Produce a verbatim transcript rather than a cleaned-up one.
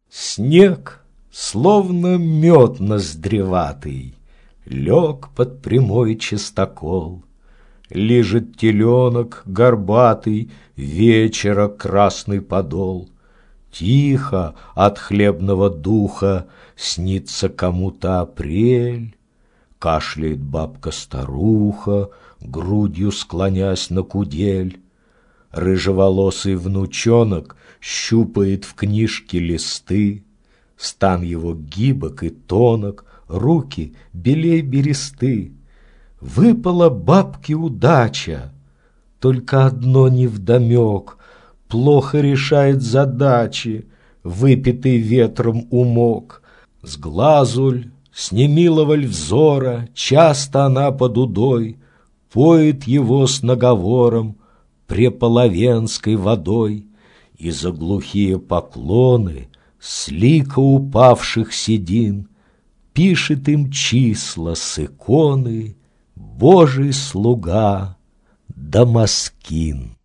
Снег, словно мед ноздреватый, лег под прямой чистокол. Лежит теленок горбатый, вечера красный подол. Тихо от хлебного духа снится кому-то апрель. Кашляет бабка-старуха, грудью склонясь на кудель. Рыжеволосый внучонок щупает в книжке листы. Стан его гибок и тонок, руки белей бересты. Выпала бабке удача, только одно невдомек: плохо решает задачи выпитый ветром умок. С глазуль, с немилого ль взора часто она под удой поет его с наговором преполовенской водой, и за глухие поклоны с лика упавших седин пишет им числа с иконы Божий слуга Дамаскин.